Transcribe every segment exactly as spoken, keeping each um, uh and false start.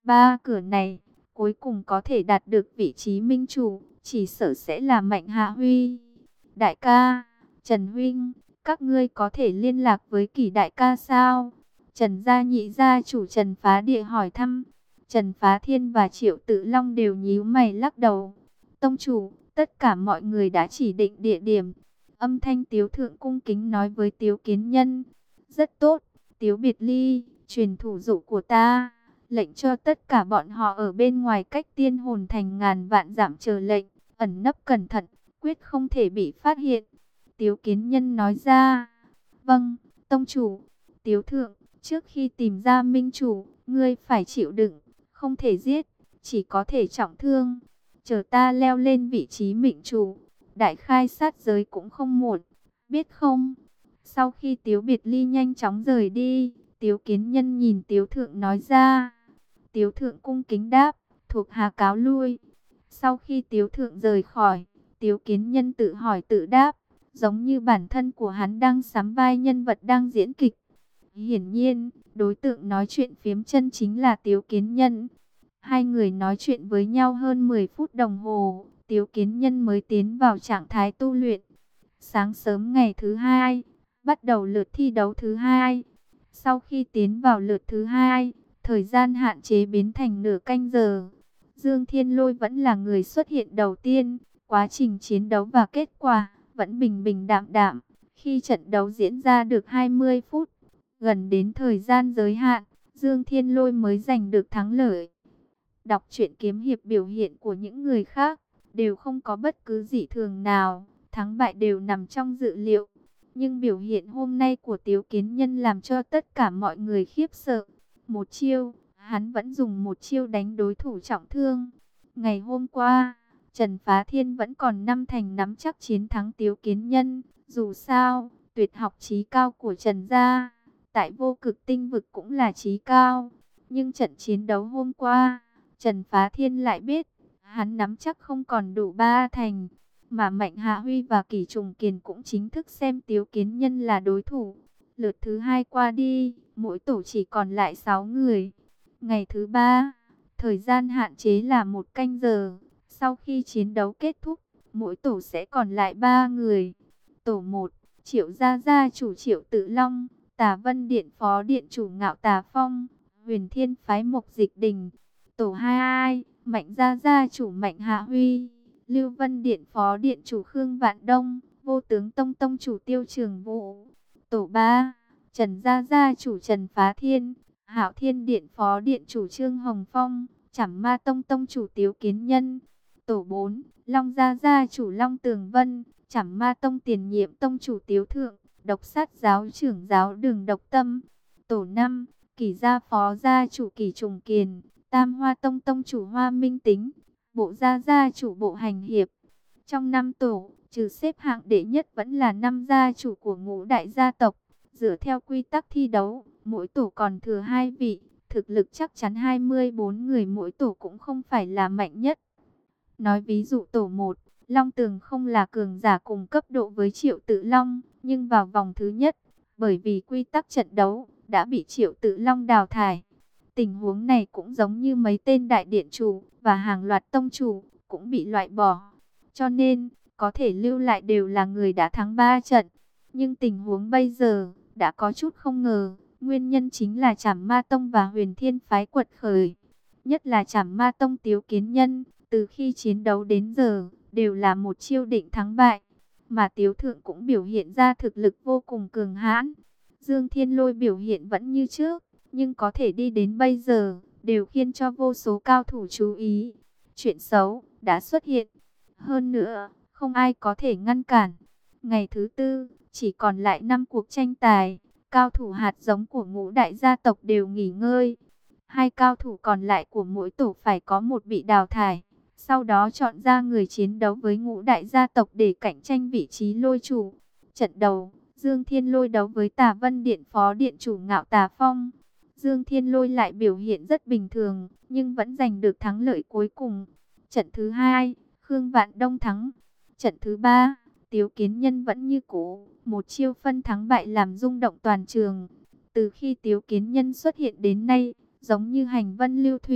Ba cửa này, cuối cùng có thể đạt được vị trí minh chủ, chỉ sợ sẽ là Mạnh Hạ Huy. Đại ca, Trần Huynh, các ngươi có thể liên lạc với Kỷ đại ca sao? Trần gia nhị gia chủ Trần Phá Địa hỏi thăm. Trần Phá Thiên và Triệu Tự Long đều nhíu mày lắc đầu. Tông chủ, tất cả mọi người đã chỉ định địa điểm. Âm thanh Tiếu Thượng cung kính nói với Tiếu Kiến Nhân. Rất tốt, Tiếu Biệt Ly, truyền thủ dụ của ta. Lệnh cho tất cả bọn họ ở bên ngoài cách Tiên Hồn Thành ngàn vạn dặm chờ lệnh, ẩn nấp cẩn thận, quyết không thể bị phát hiện. Tiếu Kiến Nhân nói ra. Vâng, tông chủ. Tiếu Thượng, trước khi tìm ra minh chủ, ngươi phải chịu đựng, không thể giết, chỉ có thể trọng thương. Chờ ta leo lên vị trí mệnh chủ, đại khai sát giới cũng không muộn, biết không? Sau khi Tiếu Biệt Ly nhanh chóng rời đi, Tiếu Kiến Nhân nhìn Tiếu Thượng nói ra. Tiếu Thượng cung kính đáp, thuộc hạ cáo lui. Sau khi Tiếu Thượng rời khỏi, Tiếu Kiến Nhân tự hỏi tự đáp, giống như bản thân của hắn đang sắm vai nhân vật đang diễn kịch. Hiển nhiên, đối tượng nói chuyện phiếm chân chính là Tiếu Kiến Nhân. Hai người nói chuyện với nhau hơn mười phút đồng hồ, Tiếu Kiến Nhân mới tiến vào trạng thái tu luyện. Sáng sớm ngày thứ hai, bắt đầu lượt thi đấu thứ hai. Sau khi tiến vào lượt thứ hai, thời gian hạn chế biến thành nửa canh giờ. Dương Thiên Lôi vẫn là người xuất hiện đầu tiên, quá trình chiến đấu và kết quả vẫn bình bình đạm đạm. Khi trận đấu diễn ra được hai mươi phút, gần đến thời gian giới hạn, Dương Thiên Lôi mới giành được thắng lợi. Đọc truyện kiếm hiệp, biểu hiện của những người khác đều không có bất cứ dị thường nào, thắng bại đều nằm trong dự liệu. Nhưng biểu hiện hôm nay của Tiếu Kiến Nhân làm cho tất cả mọi người khiếp sợ. Một chiêu, hắn vẫn dùng một chiêu đánh đối thủ trọng thương. Ngày hôm qua, Trần Phá Thiên vẫn còn năm thành nắm chắc chiến thắng Tiếu Kiến Nhân. Dù sao, tuyệt học chí cao của Trần gia, tại Vô Cực Tinh Vực cũng là chí cao. Nhưng trận chiến đấu hôm qua, Trần Phá Thiên lại biết, hắn nắm chắc không còn đủ ba thành. Mà Mạnh Hạ Huy và Kỷ Trùng Kiền cũng chính thức xem Tiếu Kiến Nhân là đối thủ. Lượt thứ hai qua đi, mỗi tổ chỉ còn lại sáu người. Ngày thứ ba, thời gian hạn chế là một canh giờ. Sau khi chiến đấu kết thúc, mỗi tổ sẽ còn lại ba người. Tổ một, Triệu Gia Gia chủ Triệu Tự Long, Tà Vân Điện phó điện chủ Ngạo Tà Phong, Huyền Thiên phái Mộc Dịch Đình. Tổ hai, Mạnh Gia Gia chủ Mạnh Hạ Huy, Lưu Vân Điện phó điện chủ Khương Vạn Đông, Vô Tướng Tông tông chủ Tiêu Trường Vũ. Tổ ba, Trần Gia Gia chủ Trần Phá Thiên, Hạo Thiên Điện phó điện chủ Trương Hồng Phong, Trảm Ma Tông tông chủ Tiếu Kiến Nhân. Tổ bốn, Long Gia Gia chủ Long Tường Vân, Trảm Ma Tông tiền nhiệm tông chủ Tiếu Thượng, Độc Sát giáo trưởng giáo Đường Độc Tâm. Tổ năm, Kỷ Gia phó gia chủ Kỷ Trùng Kiền, Tam Hoa Tông tông chủ Hoa Minh Tính, Bộ Gia gia chủ Bộ Hành Hiệp. Trong năm tổ, trừ xếp hạng đệ nhất vẫn là năm gia chủ của ngũ đại gia tộc. Dựa theo quy tắc thi đấu, mỗi tổ còn thừa hai vị, thực lực chắc chắn hai mươi bốn người mỗi tổ cũng không phải là mạnh nhất. Nói ví dụ tổ một, Long Tường không là cường giả cùng cấp độ với Triệu Tự Long, nhưng vào vòng thứ nhất, bởi vì quy tắc trận đấu, đã bị Triệu Tự Long đào thải. Tình huống này cũng giống như mấy tên đại điện chủ và hàng loạt tông chủ cũng bị loại bỏ. Cho nên, có thể lưu lại đều là người đã thắng ba trận. Nhưng tình huống bây giờ đã có chút không ngờ. Nguyên nhân chính là Trảm Ma Tông và Huyền Thiên phái quật khởi. Nhất là Trảm Ma Tông Tiếu Kiến Nhân, từ khi chiến đấu đến giờ, đều là một chiêu định thắng bại. Mà Tiếu Thượng cũng biểu hiện ra thực lực vô cùng cường hãn. Dương Thiên Lôi biểu hiện vẫn như trước, nhưng có thể đi đến bây giờ, đều khiến cho vô số cao thủ chú ý. Chuyện xấu đã xuất hiện. Hơn nữa, không ai có thể ngăn cản. Ngày thứ tư, chỉ còn lại năm cuộc tranh tài. Cao thủ hạt giống của ngũ đại gia tộc đều nghỉ ngơi. Hai cao thủ còn lại của mỗi tổ phải có một bị đào thải. Sau đó chọn ra người chiến đấu với ngũ đại gia tộc để cạnh tranh vị trí lôi chủ. Trận đầu, Dương Thiên Lôi đấu với Tà Vân Điện phó điện chủ Ngạo Tà Phong. Dương Thiên Lôi lại biểu hiện rất bình thường, nhưng vẫn giành được thắng lợi cuối cùng. Trận thứ hai, Khương Vạn Đông thắng. Trận thứ ba, Tiếu Kiến Nhân vẫn như cũ, một chiêu phân thắng bại làm rung động toàn trường. Từ khi Tiếu Kiến Nhân xuất hiện đến nay, giống như hành vân lưu thủy,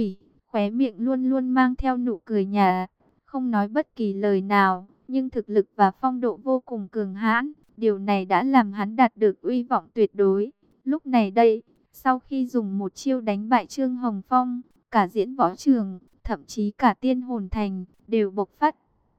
khóe miệng luôn luôn mang theo nụ cười nhạt, không nói bất kỳ lời nào, nhưng thực lực và phong độ vô cùng cường hãn, điều này đã làm hắn đạt được uy vọng tuyệt đối. Lúc này đây, sau khi dùng một chiêu đánh bại Trương Hồng Phong, cả diễn võ trường, thậm chí cả tiên hồn thành, đều bộc phát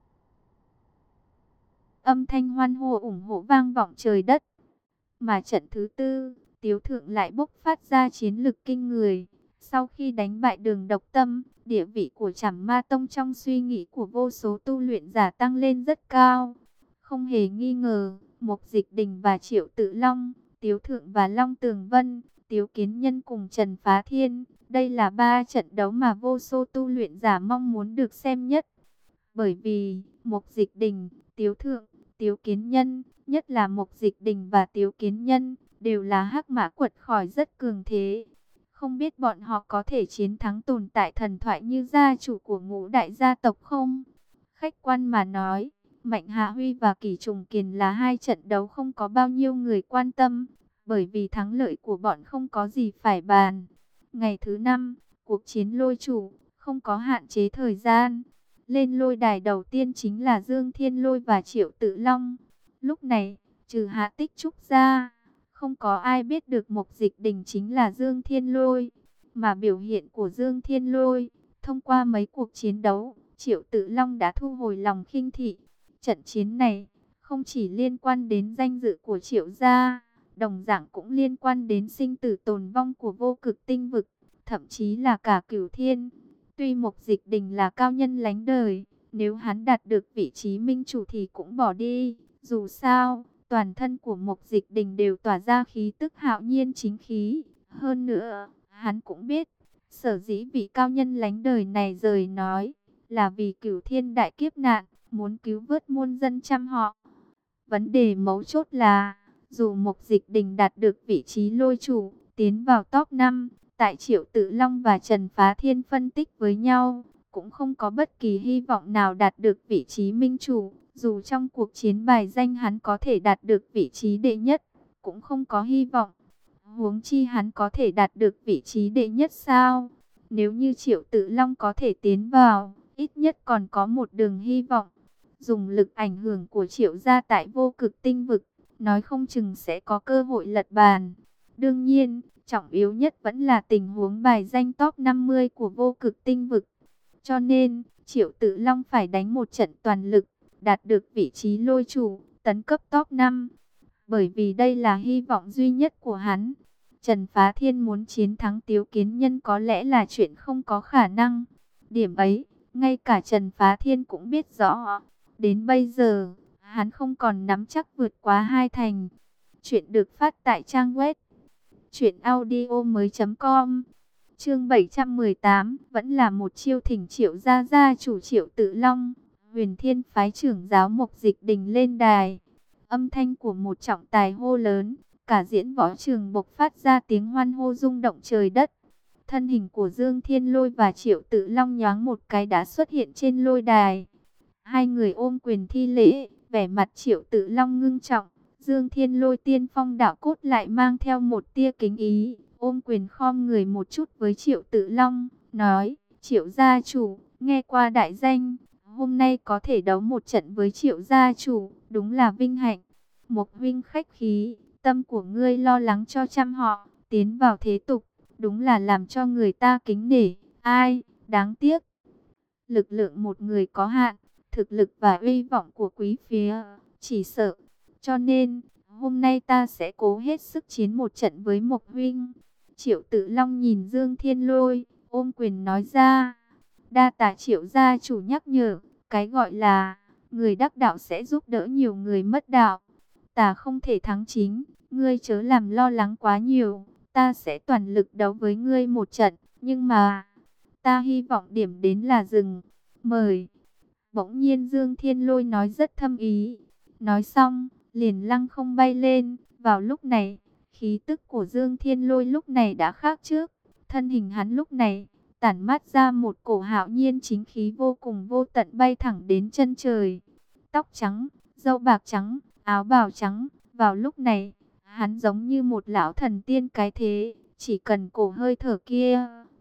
âm thanh hoan hô ủng hộ vang vọng trời đất. Mà trận thứ tư, Tiếu Thượng lại bộc phát ra chiến lực kinh người. Sau khi đánh bại Đường Độc Tâm, địa vị của Trảm Ma Tông trong suy nghĩ của vô số tu luyện giả tăng lên rất cao. Không hề nghi ngờ, Mục Dịch Đình và Triệu Tự Long, Tiếu Thượng và Long Tường Vân, Tiếu Kiến Nhân cùng Trần Phá Thiên, đây là ba trận đấu mà vô số tu luyện giả mong muốn được xem nhất. Bởi vì, Mục Dịch Đình, Tiếu Thượng, Tiếu Kiến Nhân, nhất là Mục Dịch Đình và Tiếu Kiến Nhân, đều là hắc mã quật khởi rất cường thế. Không biết bọn họ có thể chiến thắng tồn tại thần thoại như gia chủ của ngũ đại gia tộc không? Khách quan mà nói, Mạnh Hạ Huy và Kỷ Trùng Kiền là hai trận đấu không có bao nhiêu người quan tâm, bởi vì thắng lợi của bọn không có gì phải bàn. Ngày thứ năm, cuộc chiến lôi chủ, không có hạn chế thời gian. Lên lôi đài đầu tiên chính là Dương Thiên Lôi và Triệu Tự Long. Lúc này, trừ Hạ Tích Trúc ra, không có ai biết được Mục Dịch Đình chính là Dương Thiên Lôi. Mà biểu hiện của Dương Thiên Lôi, thông qua mấy cuộc chiến đấu, Triệu Tự Long đã thu hồi lòng khinh thị. Trận chiến này, không chỉ liên quan đến danh dự của Triệu gia, đồng dạng cũng liên quan đến sinh tử tồn vong của vô cực tinh vực, thậm chí là cả cửu thiên. Tuy Mục Dịch Đình là cao nhân lánh đời, nếu hắn đạt được vị trí minh chủ thì cũng bỏ đi. Dù sao, toàn thân của Mục Dịch Đình đều tỏa ra khí tức hạo nhiên chính khí. Hơn nữa, hắn cũng biết, sở dĩ vị cao nhân lánh đời này rời nói, là vì cửu thiên đại kiếp nạn, muốn cứu vớt muôn dân trăm họ. Vấn đề mấu chốt là, dù Mục Dịch Đình đạt được vị trí lôi chủ, tiến vào top năm, tại Triệu Tự Long và Trần Phá Thiên phân tích với nhau, cũng không có bất kỳ hy vọng nào đạt được vị trí minh chủ. Dù trong cuộc chiến bài danh hắn có thể đạt được vị trí đệ nhất, cũng không có hy vọng. Huống chi hắn có thể đạt được vị trí đệ nhất sao? Nếu như Triệu Tự Long có thể tiến vào, ít nhất còn có một đường hy vọng. Dùng lực ảnh hưởng của Triệu gia tại vô cực tinh vực, nói không chừng sẽ có cơ hội lật bàn. Đương nhiên, trọng yếu nhất vẫn là tình huống bài danh top năm mươi của vô cực tinh vực. Cho nên, Triệu Tự Long phải đánh một trận toàn lực, đạt được vị trí lôi chủ, tấn cấp top năm. Bởi vì đây là hy vọng duy nhất của hắn. Trần Phá Thiên muốn chiến thắng Tiếu Kiến Nhân có lẽ là chuyện không có khả năng. Điểm ấy, ngay cả Trần Phá Thiên cũng biết rõ. Đến bây giờ, hắn không còn nắm chắc vượt quá hai thành. Chuyện được phát tại trang web truyện audio mới chấm com. Chương bảy trăm mười tám, vẫn là một chiêu thỉnh Triệu gia gia chủ Triệu Tự Long. Huyền Thiên phái trưởng giáo Mục Dịch Đình lên đài. Âm thanh của một trọng tài hô lớn, cả diễn võ trường bộc phát ra tiếng hoan hô rung động trời đất. Thân hình của Dương Thiên Lôi và Triệu Tự Long nhoáng một cái đã xuất hiện trên lôi đài. Hai người ôm quyền thi lễ, vẻ mặt Triệu Tự Long ngưng trọng. Dương Thiên Lôi tiên phong đạo cốt lại mang theo một tia kính ý, ôm quyền khom người một chút với Triệu Tự Long, nói: Triệu gia chủ, nghe qua đại danh, hôm nay có thể đấu một trận với Triệu gia chủ, đúng là vinh hạnh. Mục huynh khách khí, tâm của ngươi lo lắng cho trăm họ, tiến vào thế tục, đúng là làm cho người ta kính nể. Ai, đáng tiếc, lực lượng một người có hạn, thực lực và uy vọng của quý phía chỉ sợ. Cho nên, hôm nay ta sẽ cố hết sức chiến một trận với Mục huynh. Triệu Tự Long nhìn Dương Thiên Lôi, ôm quyền nói ra: đa tạ Triệu gia chủ nhắc nhở, cái gọi là người đắc đạo sẽ giúp đỡ nhiều người mất đạo. Ta không thể thắng chính, ngươi chớ làm lo lắng quá nhiều, ta sẽ toàn lực đấu với ngươi một trận, nhưng mà ta hy vọng điểm đến là rừng. Mời. Bỗng nhiên Dương Thiên Lôi nói rất thâm ý, nói xong liền lăng không bay lên. Vào lúc này, khí tức của Dương Thiên Lôi lúc này đã khác trước. Thân hình hắn lúc này tản mát ra một cổ hạo nhiên chính khí vô cùng vô tận, bay thẳng đến chân trời. Tóc trắng, râu bạc trắng, áo bào trắng. Vào lúc này, hắn giống như một lão thần tiên cái thế. Chỉ cần cổ hơi thở kia,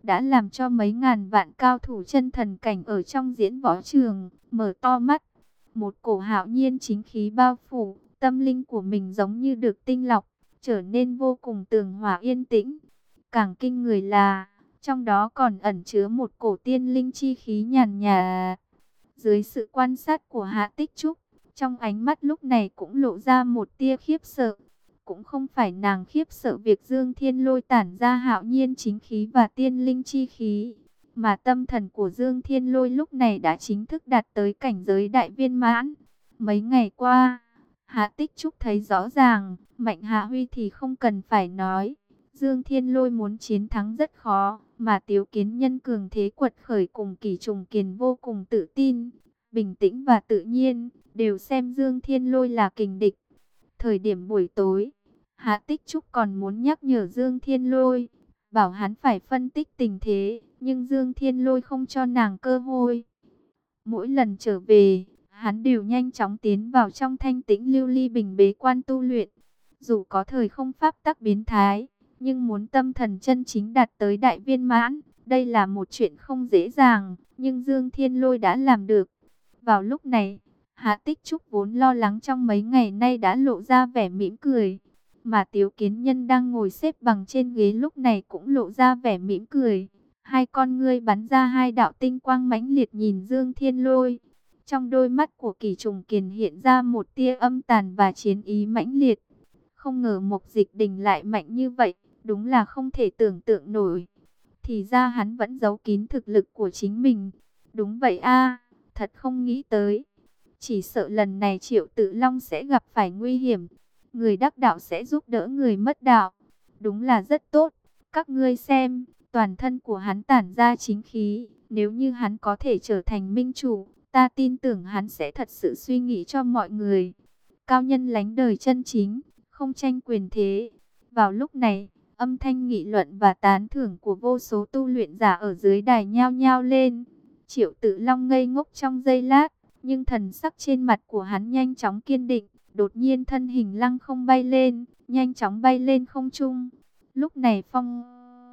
đã làm cho mấy ngàn vạn cao thủ chân thần cảnh ở trong diễn võ trường mở to mắt. Một cổ hạo nhiên chính khí bao phủ, tâm linh của mình giống như được tinh lọc, trở nên vô cùng tường hòa yên tĩnh. Càng kinh người là, trong đó còn ẩn chứa một cổ tiên linh chi khí nhàn nhạt. Dưới sự quan sát của Hạ Tích Trúc, trong ánh mắt lúc này cũng lộ ra một tia khiếp sợ. Cũng không phải nàng khiếp sợ việc Dương Thiên Lôi tản ra hạo nhiên chính khí và tiên linh chi khí, mà tâm thần của Dương Thiên Lôi lúc này đã chính thức đạt tới cảnh giới đại viên mãn. Mấy ngày qua, Hạ Tích Trúc thấy rõ ràng, Mạnh Hạ Huy thì không cần phải nói. Dương Thiên Lôi muốn chiến thắng rất khó, mà Tiếu Kiến Nhân cường thế quật khởi cùng Kỷ Trùng Kiền vô cùng tự tin, bình tĩnh và tự nhiên, đều xem Dương Thiên Lôi là kình địch. Thời điểm buổi tối, Hạ Tích Trúc còn muốn nhắc nhở Dương Thiên Lôi, bảo hắn phải phân tích tình thế, nhưng Dương Thiên Lôi không cho nàng cơ hội. Mỗi lần trở về, hắn đều nhanh chóng tiến vào trong thanh tĩnh lưu ly bình bế quan tu luyện. Dù có thời không pháp tắc biến thái, nhưng muốn tâm thần chân chính đạt tới đại viên mãn, đây là một chuyện không dễ dàng, nhưng Dương Thiên Lôi đã làm được. Vào lúc này, Hạ Tích Trúc vốn lo lắng trong mấy ngày nay đã lộ ra vẻ mỉm cười, mà Tiếu Kiến Nhân đang ngồi xếp bằng trên ghế lúc này cũng lộ ra vẻ mỉm cười. Hai con ngươi bắn ra hai đạo tinh quang mãnh liệt nhìn Dương Thiên Lôi. Trong đôi mắt của Kỷ Trùng Kiền hiện ra một tia âm tàn và chiến ý mãnh liệt. Không ngờ Mộc Dịch Đình lại mạnh như vậy, đúng là không thể tưởng tượng nổi. Thì ra hắn vẫn giấu kín thực lực của chính mình. Đúng vậy a, thật không nghĩ tới. Chỉ sợ lần này Triệu Tự Long sẽ gặp phải nguy hiểm. Người đắc đạo sẽ giúp đỡ người mất đạo. Đúng là rất tốt. Các ngươi xem, toàn thân của hắn tản ra chính khí. Nếu như hắn có thể trở thành minh chủ, ta tin tưởng hắn sẽ thật sự suy nghĩ cho mọi người. Cao nhân lánh đời chân chính, không tranh quyền thế. Vào lúc này, âm thanh nghị luận và tán thưởng của vô số tu luyện giả ở dưới đài nhao nhao lên. Triệu Tự Long ngây ngốc trong giây lát, nhưng thần sắc trên mặt của hắn nhanh chóng kiên định. Đột nhiên thân hình lăng không bay lên, nhanh chóng bay lên không trung. Lúc này phong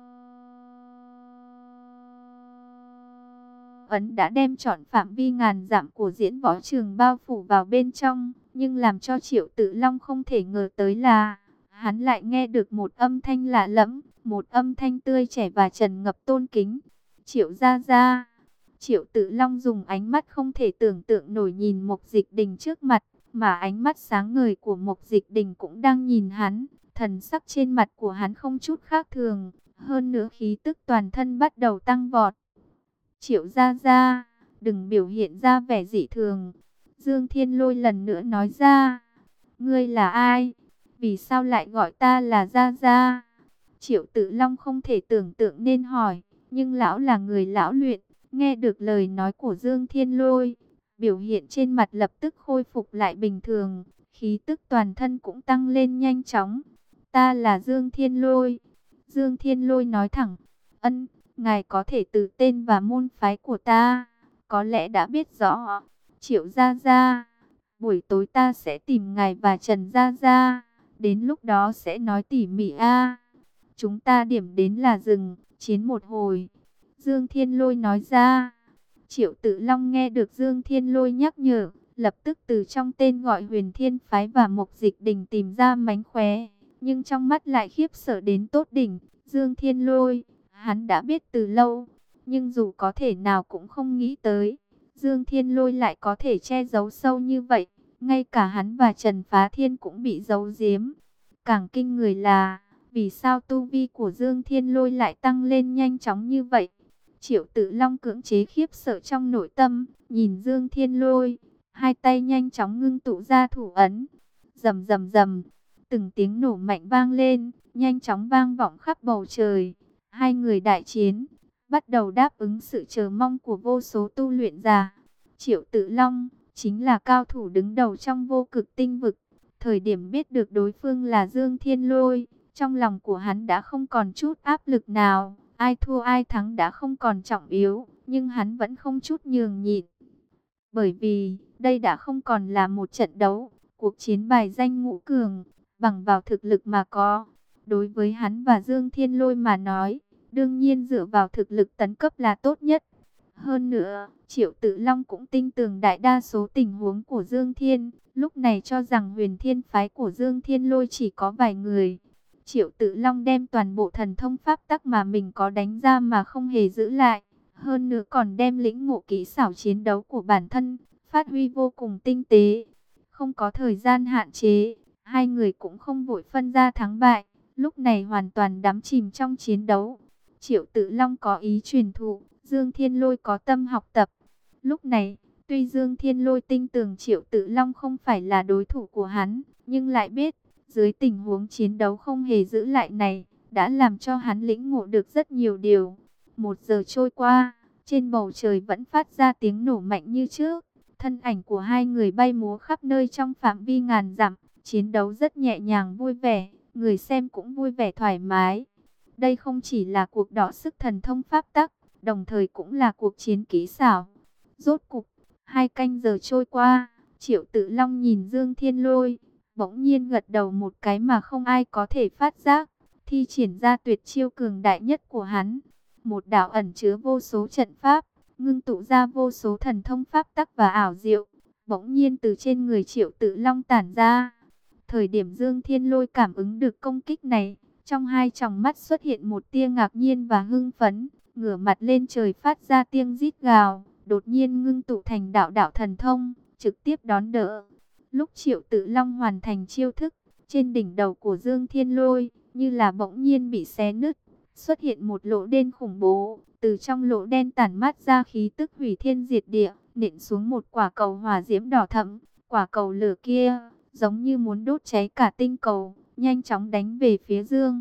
ấn đã đem trọn phạm vi ngàn dặm của diễn võ trường bao phủ vào bên trong. Nhưng làm cho Triệu Tự Long không thể ngờ tới là, hắn lại nghe được một âm thanh lạ lẫm, một âm thanh tươi trẻ và tràn ngập tôn kính. Triệu gia gia. Triệu Tự Long dùng ánh mắt không thể tưởng tượng nổi nhìn Mộc Dịch Đình trước mặt, mà ánh mắt sáng ngời của Mộc Dịch Đình cũng đang nhìn hắn. Thần sắc trên mặt của hắn không chút khác thường, hơn nữa khí tức toàn thân bắt đầu tăng vọt. Triệu gia gia, đừng biểu hiện ra vẻ dị thường. Dương Thiên Lôi lần nữa nói ra, ngươi là ai? Vì sao lại gọi ta là gia gia? Triệu Tự Long không thể tưởng tượng nên hỏi, nhưng lão là người lão luyện, nghe được lời nói của Dương Thiên Lôi, biểu hiện trên mặt lập tức khôi phục lại bình thường, khí tức toàn thân cũng tăng lên nhanh chóng. Ta là Dương Thiên Lôi. Dương Thiên Lôi nói thẳng, ân, ngài có thể từ tên và môn phái của ta, có lẽ đã biết rõ. Triệu gia gia, buổi tối ta sẽ tìm ngài và Trần gia gia, đến lúc đó sẽ nói tỉ mỉ a. Chúng ta điểm đến là rừng, chiến một hồi. Dương Thiên Lôi nói ra. Triệu Tự Long nghe được Dương Thiên Lôi nhắc nhở, lập tức từ trong tên gọi Huyền Thiên Phái và Mộc Dịch Đình tìm ra mánh khóe, nhưng trong mắt lại khiếp sợ đến tột đỉnh. Dương Thiên Lôi, hắn đã biết từ lâu, nhưng dù có thể nào cũng không nghĩ tới, Dương Thiên Lôi lại có thể che giấu sâu như vậy, ngay cả hắn và Trần Phá Thiên cũng bị giấu giếm. Càng kinh người là, vì sao tu vi của Dương Thiên Lôi lại tăng lên nhanh chóng như vậy? Triệu Tự Long cưỡng chế khiếp sợ trong nội tâm, nhìn Dương Thiên Lôi, hai tay nhanh chóng ngưng tụ ra thủ ấn. Rầm rầm rầm, từng tiếng nổ mạnh vang lên, nhanh chóng vang vọng khắp bầu trời. Hai người đại chiến, bắt đầu đáp ứng sự chờ mong của vô số tu luyện giả. Triệu Tự Long chính là cao thủ đứng đầu trong vô cực tinh vực. Thời điểm biết được đối phương là Dương Thiên Lôi, trong lòng của hắn đã không còn chút áp lực nào. Ai thua ai thắng đã không còn trọng yếu, nhưng hắn vẫn không chút nhường nhịn. Bởi vì, đây đã không còn là một trận đấu, cuộc chiến bài danh ngũ cường, bằng vào thực lực mà có. Đối với hắn và Dương Thiên Lôi mà nói, đương nhiên dựa vào thực lực tấn cấp là tốt nhất. Hơn nữa, Triệu Tự Long cũng tin tưởng đại đa số tình huống của Dương Thiên, lúc này cho rằng Huyền Thiên phái của Dương Thiên Lôi chỉ có vài người. Triệu Tự Long đem toàn bộ thần thông pháp tắc mà mình có đánh ra mà không hề giữ lại, hơn nữa còn đem lĩnh ngộ kỹ xảo chiến đấu của bản thân, phát huy vô cùng tinh tế. Không có thời gian hạn chế, hai người cũng không vội phân ra thắng bại, lúc này hoàn toàn đắm chìm trong chiến đấu. Triệu Tự Long có ý truyền thụ, Dương Thiên Lôi có tâm học tập. Lúc này, tuy Dương Thiên Lôi tin tưởng Triệu Tự Long không phải là đối thủ của hắn, nhưng lại biết, dưới tình huống chiến đấu không hề giữ lại này, đã làm cho hắn lĩnh ngộ được rất nhiều điều. Một giờ trôi qua, trên bầu trời vẫn phát ra tiếng nổ mạnh như trước. Thân ảnh của hai người bay múa khắp nơi trong phạm vi ngàn dặm, chiến đấu rất nhẹ nhàng vui vẻ, người xem cũng vui vẻ thoải mái. Đây không chỉ là cuộc đọ sức thần thông pháp tắc, đồng thời cũng là cuộc chiến kỹ xảo. Rốt cục, hai canh giờ trôi qua, Triệu Tự Long nhìn Dương Thiên Lôi, bỗng nhiên gật đầu một cái mà không ai có thể phát giác, thi triển ra tuyệt chiêu cường đại nhất của hắn. Một đạo ẩn chứa vô số trận pháp, ngưng tụ ra vô số thần thông pháp tắc và ảo diệu, bỗng nhiên từ trên người Triệu Tự Long tản ra. Thời điểm Dương Thiên Lôi cảm ứng được công kích này, trong hai tròng mắt xuất hiện một tia ngạc nhiên và hưng phấn, ngửa mặt lên trời phát ra tiếng rít gào, đột nhiên ngưng tụ thành đạo đạo thần thông, trực tiếp đón đỡ. Lúc Triệu Tự Long hoàn thành chiêu thức, trên đỉnh đầu của Dương Thiên Lôi, như là bỗng nhiên bị xé nứt, xuất hiện một lỗ đen khủng bố, từ trong lỗ đen tản mát ra khí tức hủy thiên diệt địa, nện xuống một quả cầu hỏa diễm đỏ thẫm. Quả cầu lửa kia, giống như muốn đốt cháy cả tinh cầu, nhanh chóng đánh về phía Dương.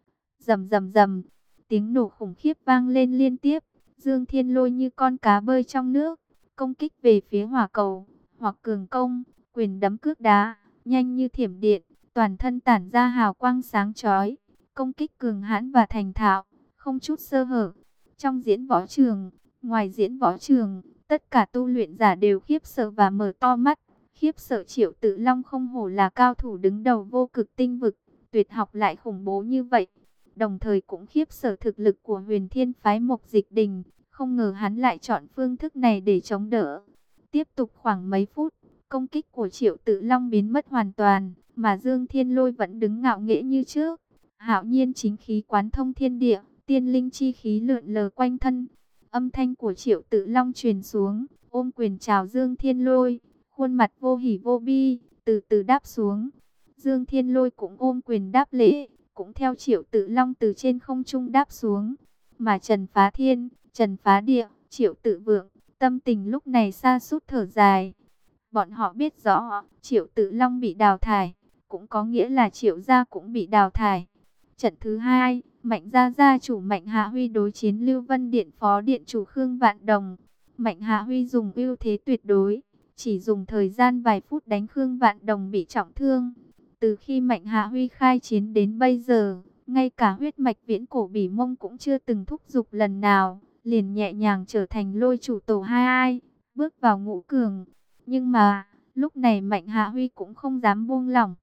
Rầm rầm rầm, tiếng nổ khủng khiếp vang lên liên tiếp, Dương Thiên Lôi như con cá bơi trong nước, công kích về phía hỏa cầu, hoặc cường công, quyền đấm cước đá, nhanh như thiểm điện, toàn thân tản ra hào quang sáng chói, công kích cường hãn và thành thạo, không chút sơ hở. Trong diễn võ trường, ngoài diễn võ trường, tất cả tu luyện giả đều khiếp sợ và mở to mắt. Khiếp sợ Triệu Tự Long không hổ là cao thủ đứng đầu vô cực tinh vực, tuyệt học lại khủng bố như vậy. Đồng thời cũng khiếp sợ thực lực của Huyền Thiên phái Mộc Dịch Đình, không ngờ hắn lại chọn phương thức này để chống đỡ. Tiếp tục khoảng mấy phút, công kích của Triệu Tự Long biến mất hoàn toàn, mà Dương Thiên Lôi vẫn đứng ngạo nghễ như trước. Hạo nhiên chính khí quán thông thiên địa, tiên linh chi khí lượn lờ quanh thân. Âm thanh của Triệu Tự Long truyền xuống, ôm quyền chào Dương Thiên Lôi, khuôn mặt vô hỉ vô bi, từ từ đáp xuống. Dương Thiên Lôi cũng ôm quyền đáp lễ, cũng theo Triệu Tự Long từ trên không trung đáp xuống. Mà Trần Phá Thiên, Trần Phá Địa, Triệu Tự Vượng, tâm tình lúc này sa sút thở dài. Bọn họ biết rõ, Triệu Tự Long bị đào thải, cũng có nghĩa là Triệu gia cũng bị đào thải. Trận thứ hai, Mạnh gia gia chủ Mạnh Hạ Huy đối chiến Lưu Vân Điện phó điện chủ Khương Vạn Đồng. Mạnh Hạ Huy dùng ưu thế tuyệt đối, chỉ dùng thời gian vài phút đánh Khương Vạn Đồng bị trọng thương. Từ khi Mạnh Hạ Huy khai chiến đến bây giờ, ngay cả huyết mạch viễn cổ Bỉ Mông cũng chưa từng thúc giục lần nào, liền nhẹ nhàng trở thành lôi chủ tổ hai ai, bước vào ngũ cường. Nhưng mà, lúc này Mạnh Hạ Huy cũng không dám buông lỏng,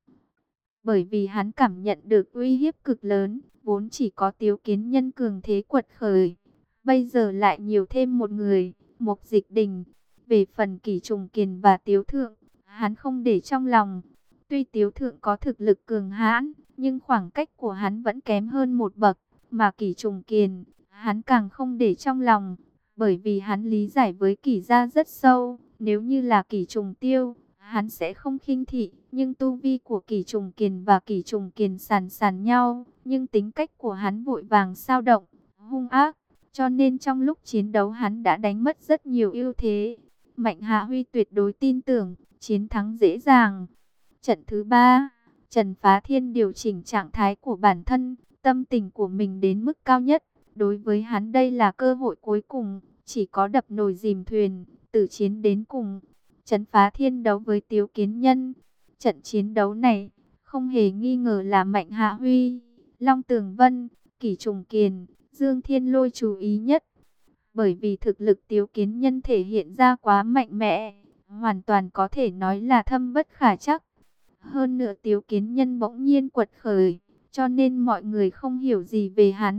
bởi vì hắn cảm nhận được uy hiếp cực lớn, vốn chỉ có Tiếu Kiến Nhân cường thế quật khởi, bây giờ lại nhiều thêm một người, Mộc Dịch Đình. Về phần Kỷ Trùng Kiền và Tiếu Thượng, hắn không để trong lòng. Tuy Tiếu Thượng có thực lực cường hãn, nhưng khoảng cách của hắn vẫn kém hơn một bậc, mà Kỷ Trùng Kiền, hắn càng không để trong lòng, bởi vì hắn lý giải với Kỷ gia rất sâu. Nếu như là Kỷ Trùng Tiêu, hắn sẽ không khinh thị, nhưng tu vi của Kỷ Trùng Kiền và Kỷ Trùng Kiền sàn sàn nhau, nhưng tính cách của hắn vội vàng xao động, hung ác, cho nên trong lúc chiến đấu hắn đã đánh mất rất nhiều ưu thế. Mạnh Hạ Huy tuyệt đối tin tưởng, chiến thắng dễ dàng. Trận thứ ba, Trần Phá Thiên điều chỉnh trạng thái của bản thân, tâm tình của mình đến mức cao nhất. Đối với hắn đây là cơ hội cuối cùng, chỉ có đập nồi dìm thuyền, từ chiến đến cùng. Trần Phá Thiên đấu với Tiếu Kiến Nhân. Trận chiến đấu này, không hề nghi ngờ là Mạnh Hạ Huy, Long Tường Vân, Kỷ Trùng Kiền, Dương Thiên Lôi chú ý nhất. Bởi vì thực lực Tiếu Kiến Nhân thể hiện ra quá mạnh mẽ, hoàn toàn có thể nói là thâm bất khả trắc. Hơn nữa Tiếu Kiến Nhân bỗng nhiên quật khởi, cho nên mọi người không hiểu gì về hắn,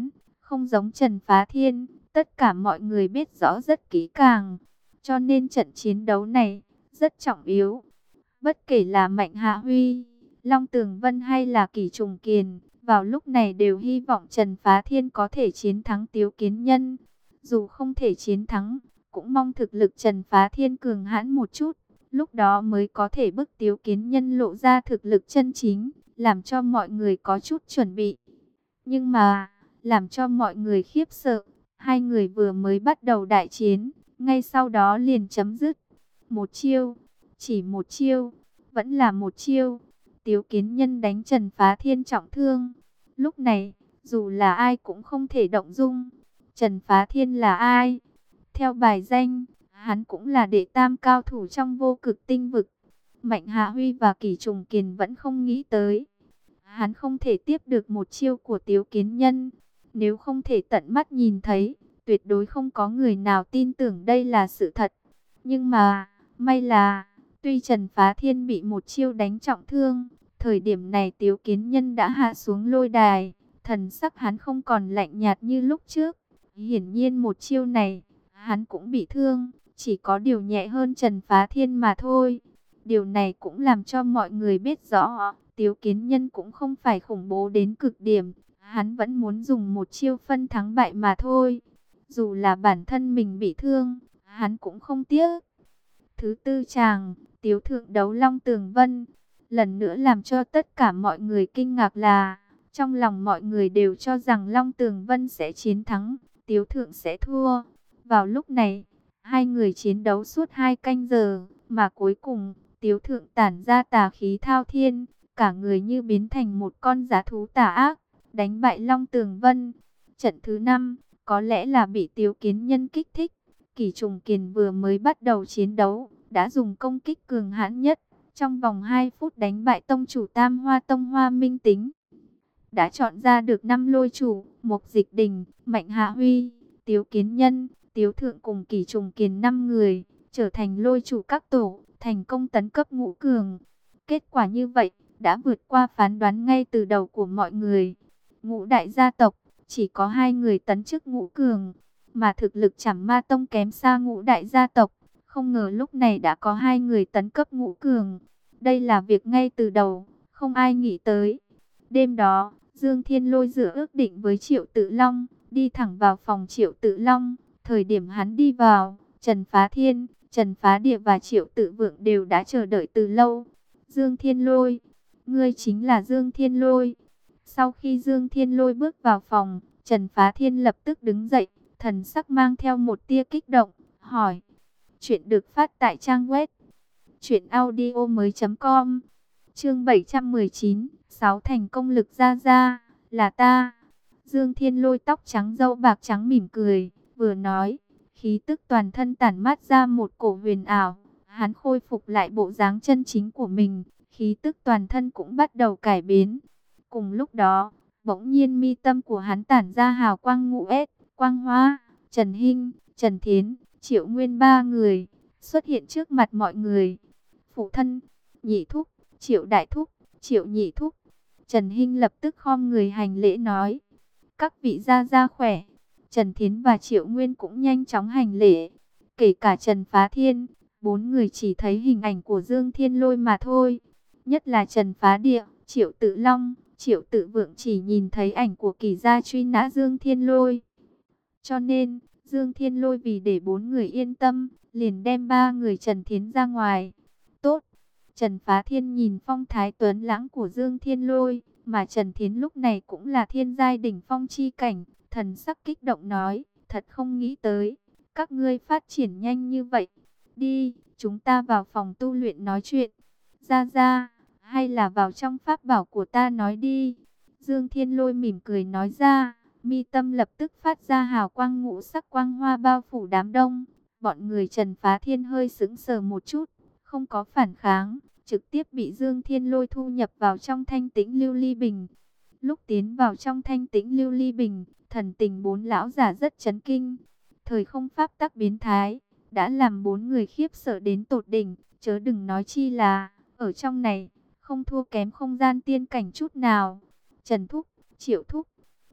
không giống Trần Phá Thiên, tất cả mọi người biết rõ rất kỹ càng. Cho nên trận chiến đấu này rất trọng yếu. Bất kể là Mạnh Hạ Huy, Long Tường Vân hay là Kỷ Trùng Kiền, vào lúc này đều hy vọng Trần Phá Thiên có thể chiến thắng Tiếu Kiến Nhân. Dù không thể chiến thắng, cũng mong thực lực Trần Phá Thiên cường hãn một chút, lúc đó mới có thể bức Tiếu Kiến Nhân lộ ra thực lực chân chính, làm cho mọi người có chút chuẩn bị. Nhưng mà, làm cho mọi người khiếp sợ, hai người vừa mới bắt đầu đại chiến, ngay sau đó liền chấm dứt. Một chiêu, chỉ một chiêu, vẫn là một chiêu. Tiếu Kiến Nhân đánh Trần Phá Thiên trọng thương. Lúc này, dù là ai cũng không thể động dung. Trần Phá Thiên là ai? Theo bài danh, hắn cũng là đệ tam cao thủ trong vô cực tinh vực. Mạnh Hạ Huy và Kỷ Trùng Kiền vẫn không nghĩ tới. Hắn không thể tiếp được một chiêu của Tiếu Kiến Nhân. Nếu không thể tận mắt nhìn thấy, tuyệt đối không có người nào tin tưởng đây là sự thật. Nhưng mà, may là, tuy Trần Phá Thiên bị một chiêu đánh trọng thương, thời điểm này Tiếu Kiến Nhân đã hạ xuống lôi đài, thần sắc hắn không còn lạnh nhạt như lúc trước. Hiển nhiên một chiêu này, hắn cũng bị thương, chỉ có điều nhẹ hơn Trần Phá Thiên mà thôi. Điều này cũng làm cho mọi người biết rõ, Tiếu Kiến Nhân cũng không phải khủng bố đến cực điểm, hắn vẫn muốn dùng một chiêu phân thắng bại mà thôi. Dù là bản thân mình bị thương, hắn cũng không tiếc. Thứ tư chàng, Tiếu Thượng đấu Long Tường Vân. Lần nữa làm cho tất cả mọi người kinh ngạc là, trong lòng mọi người đều cho rằng Long Tường Vân sẽ chiến thắng, Tiếu Thượng sẽ thua. Vào lúc này, hai người chiến đấu suốt hai canh giờ, mà cuối cùng, Tiếu Thượng tản ra tà khí thao thiên, cả người như biến thành một con dã thú tà ác, đánh bại Long Tường Vân. Trận thứ năm, có lẽ là bị Tiếu Kiến Nhân kích thích. Kỷ Trùng Kiền vừa mới bắt đầu chiến đấu, đã dùng công kích cường hãn nhất. Trong vòng hai phút đánh bại tông chủ Tam Hoa Tông Hoa Minh Tính. Đã chọn ra được năm lôi chủ, Mục Dịch Đình, Mạnh Hạ Huy, Tiếu Kiến Nhân, Tiếu Thượng cùng Kỷ Trùng Kiền năm người, trở thành lôi chủ các tổ, thành công tấn cấp ngũ cường. Kết quả như vậy, đã vượt qua phán đoán ngay từ đầu của mọi người. Ngũ đại gia tộc, chỉ có hai người tấn chức ngũ cường, mà thực lực Trảm Ma Tông kém xa ngũ đại gia tộc. Không ngờ lúc này đã có hai người tấn cấp ngũ cường. Đây là việc ngay từ đầu, không ai nghĩ tới. Đêm đó, Dương Thiên Lôi dựa ước định với Triệu Tự Long, đi thẳng vào phòng Triệu Tự Long. Thời điểm hắn đi vào, Trần Phá Thiên, Trần Phá Địa và Triệu Tự Vượng đều đã chờ đợi từ lâu. Dương Thiên Lôi, ngươi chính là Dương Thiên Lôi. Sau khi Dương Thiên Lôi bước vào phòng, Trần Phá Thiên lập tức đứng dậy, thần sắc mang theo một tia kích động, hỏi. Chuyện được phát tại trang web truyện audio mới chấm com. Chương bảy trăm mười chín, sáu thành công lực ra ra, là ta. Dương Thiên Lôi tóc trắng râu bạc trắng mỉm cười, vừa nói, khí tức toàn thân tản mát ra một cổ huyền ảo, hắn khôi phục lại bộ dáng chân chính của mình, khí tức toàn thân cũng bắt đầu cải biến. Cùng lúc đó, bỗng nhiên mi tâm của hắn tản ra hào quang ngũ ét, Quang Hoa, Trần Hinh, Trần Thiến, Triệu Nguyên ba người xuất hiện trước mặt mọi người. Phụ thân, Nhị thúc, Triệu đại thúc, Triệu nhị thúc. Trần Hinh lập tức khom người hành lễ nói: "Các vị gia gia khỏe." Trần Thiến và Triệu Nguyên cũng nhanh chóng hành lễ. Kể cả Trần Phá Thiên, bốn người chỉ thấy hình ảnh của Dương Thiên Lôi mà thôi. Nhất là Trần Phá Địa, Triệu Tự Long, Triệu Tự Vượng chỉ nhìn thấy ảnh của kỳ gia truy nã Dương Thiên Lôi. Cho nên, Dương Thiên Lôi vì để bốn người yên tâm, liền đem ba người Trần Thiến ra ngoài. Tốt! Trần Phá Thiên nhìn phong thái tuấn lãng của Dương Thiên Lôi, mà Trần Thiến lúc này cũng là thiên giai đỉnh phong chi cảnh, thần sắc kích động nói, thật không nghĩ tới, các ngươi phát triển nhanh như vậy. Đi, chúng ta vào phòng tu luyện nói chuyện. Ra ra, hay là vào trong pháp bảo của ta nói đi. Dương Thiên Lôi mỉm cười nói ra, mi tâm lập tức phát ra hào quang ngũ sắc quang hoa bao phủ đám đông. Bọn người Trần Phá Thiên hơi sững sờ một chút, không có phản kháng, trực tiếp bị Dương Thiên Lôi thu nhập vào trong thanh tĩnh lưu ly bình. Lúc tiến vào trong thanh tĩnh lưu ly bình, thần tình bốn lão giả rất chấn kinh. Thời không pháp tắc biến thái, đã làm bốn người khiếp sợ đến tột đỉnh, chớ đừng nói chi là, ở trong này, không thua kém không gian tiên cảnh chút nào. Trần Thúc, Triệu Thúc,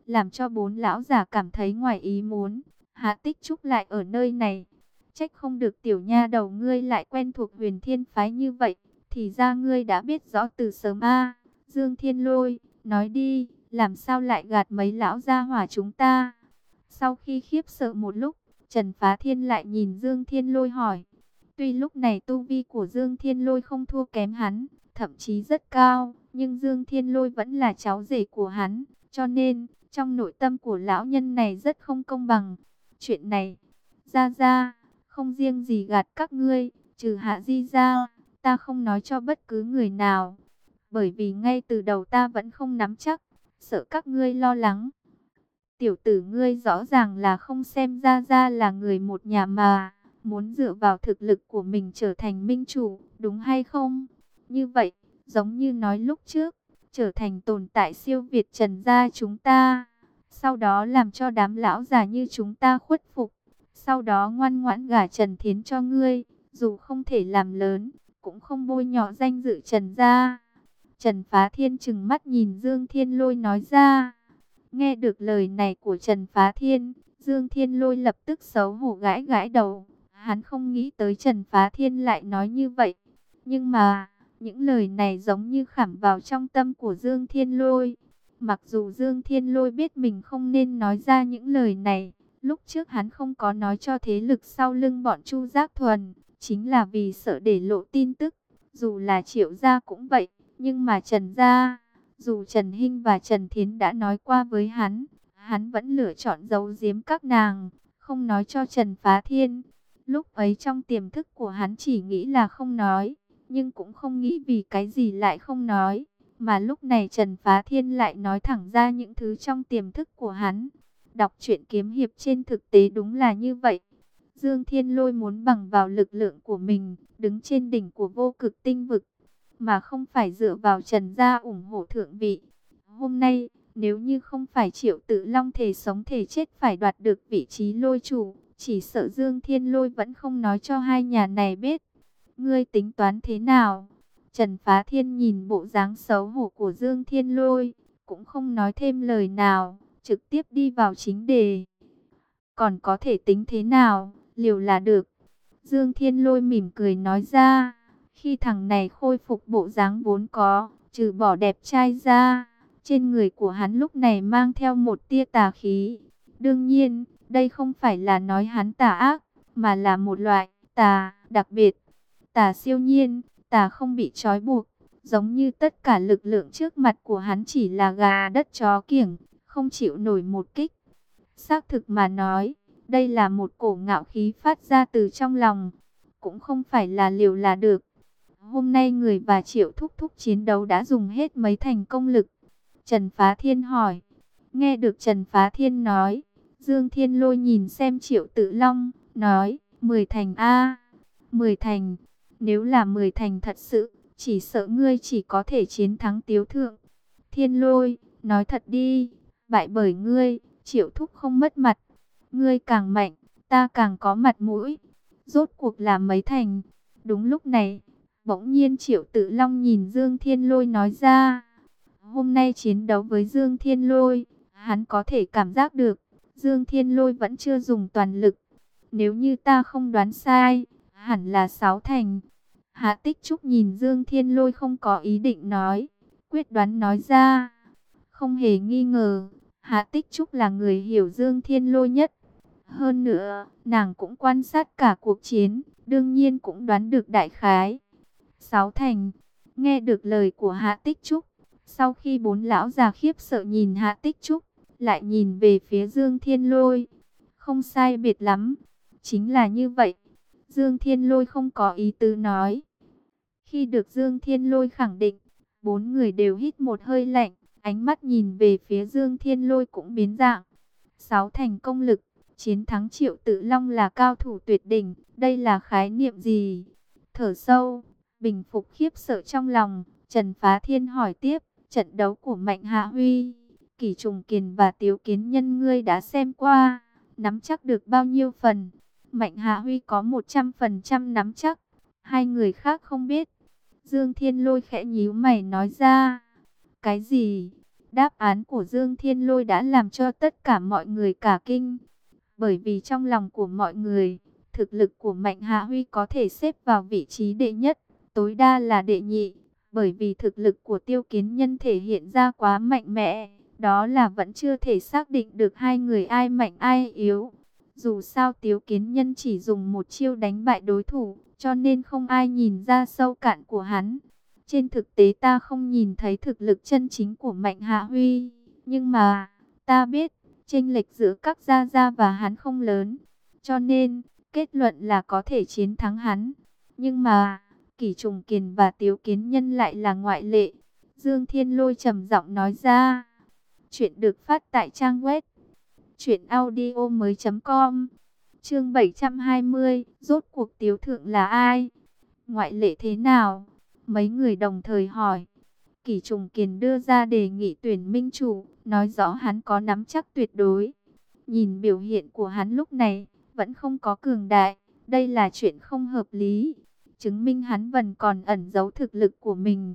làm cho bốn lão già cảm thấy ngoài ý muốn. Hạ Tích Trúc lại ở nơi này, trách không được tiểu nha đầu ngươi lại quen thuộc Huyền Thiên phái như vậy, thì ra ngươi đã biết rõ từ sớm a. Dương Thiên Lôi, nói đi, làm sao lại gạt mấy lão gia hỏa chúng ta? Sau khi khiếp sợ một lúc, Trần Phá Thiên lại nhìn Dương Thiên Lôi hỏi. Tuy lúc này tu vi của Dương Thiên Lôi không thua kém hắn, thậm chí rất cao, nhưng Dương Thiên Lôi vẫn là cháu rể của hắn, cho nên trong nội tâm của lão nhân này rất không công bằng. Chuyện này, ra ra, không riêng gì gạt các ngươi, trừ Hạ Di ra, ta không nói cho bất cứ người nào, bởi vì ngay từ đầu ta vẫn không nắm chắc, sợ các ngươi lo lắng. Tiểu tử ngươi rõ ràng là không xem ra ra là người một nhà mà, muốn dựa vào thực lực của mình trở thành minh chủ, đúng hay không? Như vậy, giống như nói lúc trước, trở thành tồn tại siêu việt Trần gia chúng ta, sau đó làm cho đám lão già như chúng ta khuất phục, sau đó ngoan ngoãn gả Trần Thiến cho ngươi, dù không thể làm lớn, cũng không bôi nhọ danh dự Trần gia. Trần Phá Thiên trừng mắt nhìn Dương Thiên Lôi nói ra. Nghe được lời này của Trần Phá Thiên, Dương Thiên Lôi lập tức xấu hổ gãi gãi đầu. Hắn không nghĩ tới Trần Phá Thiên lại nói như vậy. Nhưng mà, những lời này giống như khảm vào trong tâm của Dương Thiên Lôi. Mặc dù Dương Thiên Lôi biết mình không nên nói ra những lời này, lúc trước hắn không có nói cho thế lực sau lưng bọn Chu Giác Thuần, chính là vì sợ để lộ tin tức. Dù là Triệu gia cũng vậy, nhưng mà Trần gia, dù Trần Hinh và Trần Thiến đã nói qua với hắn, hắn vẫn lựa chọn giấu giếm các nàng, không nói cho Trần Phá Thiên. Lúc ấy trong tiềm thức của hắn chỉ nghĩ là không nói, nhưng cũng không nghĩ vì cái gì lại không nói. Mà lúc này Trần Phá Thiên lại nói thẳng ra những thứ trong tiềm thức của hắn. Đọc truyện kiếm hiệp trên thực tế đúng là như vậy. Dương Thiên Lôi muốn bằng vào lực lượng của mình, đứng trên đỉnh của vô cực tinh vực, mà không phải dựa vào Trần gia ủng hộ thượng vị. Hôm nay, nếu như không phải Triệu Tự Long thề sống thề chết phải đoạt được vị trí lôi chủ, chỉ sợ Dương Thiên Lôi vẫn không nói cho hai nhà này biết. Ngươi tính toán thế nào? Trần Phá Thiên nhìn bộ dáng xấu hổ của Dương Thiên Lôi, cũng không nói thêm lời nào, trực tiếp đi vào chính đề. Còn có thể tính thế nào, liều là được. Dương Thiên Lôi mỉm cười nói ra. Khi thằng này khôi phục bộ dáng vốn có, trừ bỏ đẹp trai ra, trên người của hắn lúc này mang theo một tia tà khí. Đương nhiên, đây không phải là nói hắn tà ác, mà là một loại tà đặc biệt, tà siêu nhiên, tà không bị trói buộc. Giống như tất cả lực lượng trước mặt của hắn chỉ là gà đất chó kiểng, không chịu nổi một kích. Xác thực mà nói, đây là một cổ ngạo khí phát ra từ trong lòng, cũng không phải là liều là được. Hôm nay người và Triệu Thúc Thúc chiến đấu đã dùng hết mấy thành công lực? Trần Phá Thiên hỏi. Nghe được Trần Phá Thiên nói, Dương Thiên Lôi nhìn xem Triệu Tự Long, nói, mười thành a, mười thành. Nếu là mười thành thật sự, chỉ sợ ngươi chỉ có thể chiến thắng Tiếu Thượng. Thiên Lôi, nói thật đi, bại bởi ngươi, Triệu Thúc không mất mặt. Ngươi càng mạnh, ta càng có mặt mũi. Rốt cuộc là mấy thành? Đúng lúc này, bỗng nhiên Triệu Tự Long nhìn Dương Thiên Lôi nói ra. Hôm nay chiến đấu với Dương Thiên Lôi, hắn có thể cảm giác được, Dương Thiên Lôi vẫn chưa dùng toàn lực. Nếu như ta không đoán sai, hẳn là sáu thành. Hạ Tích Trúc nhìn Dương Thiên Lôi không có ý định nói, quyết đoán nói ra. Không hề nghi ngờ, Hạ Tích Trúc là người hiểu Dương Thiên Lôi nhất. Hơn nữa, nàng cũng quan sát cả cuộc chiến, đương nhiên cũng đoán được đại khái. Sáu thành. Nghe được lời của Hạ Tích Trúc, sau khi bốn lão già khiếp sợ nhìn Hạ Tích Trúc, lại nhìn về phía Dương Thiên Lôi. Không sai biệt lắm, chính là như vậy. Dương Thiên Lôi không có ý tứ nói. Khi được Dương Thiên Lôi khẳng định, bốn người đều hít một hơi lạnh, ánh mắt nhìn về phía Dương Thiên Lôi cũng biến dạng. Sáu thành công lực, chiến thắng Triệu Tự Long là cao thủ tuyệt đỉnh, đây là khái niệm gì? Thở sâu, bình phục khiếp sợ trong lòng, Trần Phá Thiên hỏi tiếp, trận đấu của Mạnh Hạ Huy, Kỷ Trùng Kiền và Tiếu Kiến Nhân ngươi đã xem qua, nắm chắc được bao nhiêu phần? Mạnh Hạ Huy có một trăm phần trăm nắm chắc, hai người khác không biết. Dương Thiên Lôi khẽ nhíu mày nói ra. Cái gì? Đáp án của Dương Thiên Lôi đã làm cho tất cả mọi người cả kinh. Bởi vì trong lòng của mọi người, thực lực của Mạnh Hạ Huy có thể xếp vào vị trí đệ nhất, tối đa là đệ nhị. Bởi vì thực lực của Tiêu Kiến Nhân thể hiện ra quá mạnh mẽ, đó là vẫn chưa thể xác định được hai người ai mạnh ai yếu. Dù sao Tiêu Kiến Nhân chỉ dùng một chiêu đánh bại đối thủ, cho nên không ai nhìn ra sâu cạn của hắn. Trên thực tế ta không nhìn thấy thực lực chân chính của Mạnh Hạ Huy, nhưng mà ta biết chênh lệch giữa các gia gia và hắn không lớn, cho nên kết luận là có thể chiến thắng hắn. Nhưng mà Kỷ Trùng Kiền và Tiếu Kiến Nhân lại là ngoại lệ. Dương Thiên Lôi trầm giọng nói ra. Chuyện được phát tại trang web truyện audio mới chấm com. Chương bảy trăm hai mươi, rốt cuộc Tiếu thượng là ai? Ngoại lệ thế nào? Mấy người đồng thời hỏi. Kỷ Trùng Kiền đưa ra đề nghị tuyển minh chủ, nói rõ hắn có nắm chắc tuyệt đối. Nhìn biểu hiện của hắn lúc này, vẫn không có cường đại, đây là chuyện không hợp lý, chứng minh hắn vẫn còn ẩn giấu thực lực của mình.